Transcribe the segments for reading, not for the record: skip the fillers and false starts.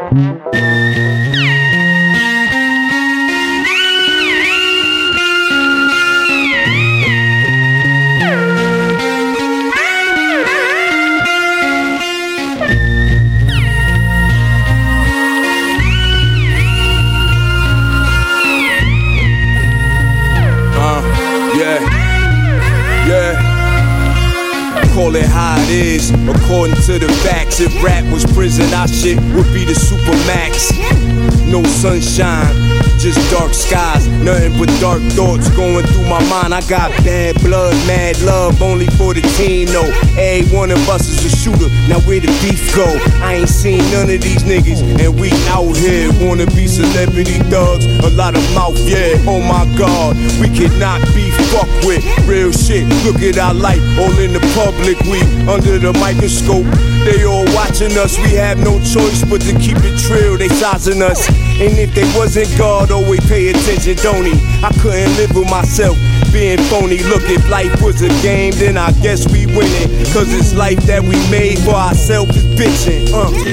Call it how it is, according to the facts. If rap was prison, our shit would be the Supermax. No sunshine, just dark skies. Nothing but dark thoughts going through my mind. I got bad blood, mad love, only for the team, no. Every one of us is a shooter, now where the beef go? I ain't seen none of these niggas, and we out here wanna be celebrity thugs. A lot of mouth, yeah, oh my God. We cannot be fucked with, real shit. Look at our life, all in the public. We under the microscope, they all watching us. We have no choice but to keep it trill, they sizing us. And if they wasn't God, always pay attention, don't he? I couldn't live with myself being phony. Look, if life was a game, then I guess we winning. Cause it's life that we made for ourselves is bitching.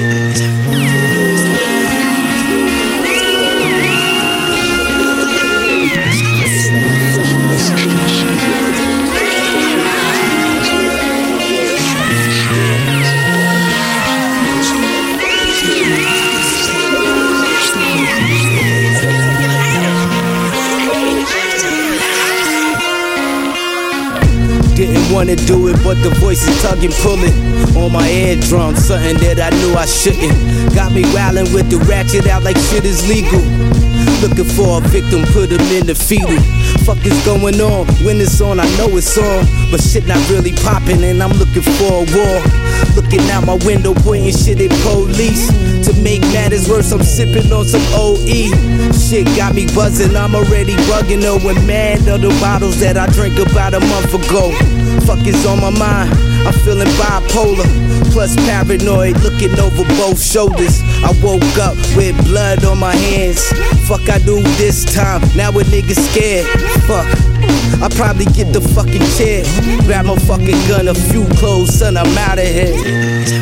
Didn't wanna do it, but the voice is tugging, pulling on my eardrum, something that I knew I shouldn't. Got me wildin' with the ratchet out like shit is legal. Looking for a victim, put him in the fetal. Fuck is going on? When it's on, I know it's on, but shit not really popping, and I'm looking for a war. Looking out my window, pointing shit at police. To make matters worse, I'm sipping on some OE. Shit got me buzzing, I'm already bugging. Knowing mad of the bottles that I drank about a month ago. Fuck is on my mind, I'm feeling bipolar, plus paranoid, looking over both shoulders. I woke up with blood on my hands. Fuck I do this time, now a nigga scared. Fuck, I probably get the fucking chair, grab my fucking gun, a few clothes, son, I'm outta here.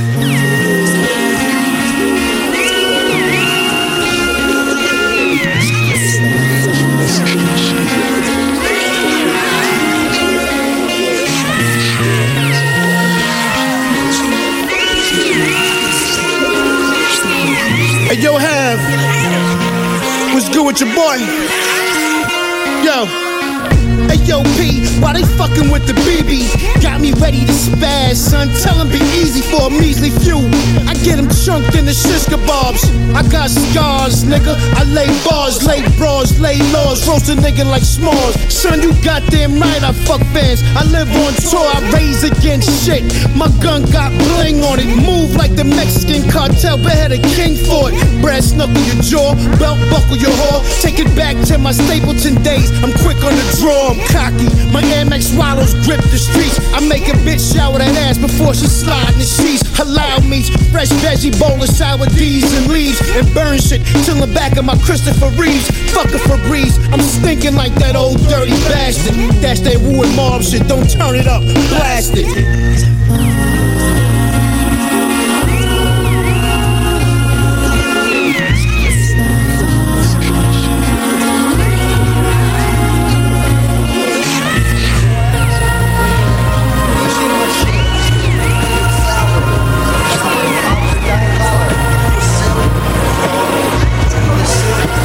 Hey, yo, Have, what's good with your boy? Yo. Hey, yo, P, why they fucking with the BB? Got me ready to spaz, son. Tell them be easy for a measly few. I get them chunked in the shish kebabs. I got scars, nigga. I lay bars, lay bras, lay laws. Roast a nigga like s'mores. Son, you goddamn right, I fuck fans. I live on tour, I raise against shit. My gun got bling on it. Move like the Mexican cartel, beheaded king for it. Brass knuckle your jaw, belt buckle your whore. Take it back to my Stapleton days. I'm quick on the draw, I'm cocky. My Air Max swallows grip the streets. I make a bitch shower that ass before she slide in the sheets. Halal meats, fresh veggie bowl of sour D's and leaves. And burn shit till the back of my Christopher Reeves. Fuck a Febreze, I'm stinking like that old dirty bastard. That's that Wu and Mob shit, don't turn it up, blast it.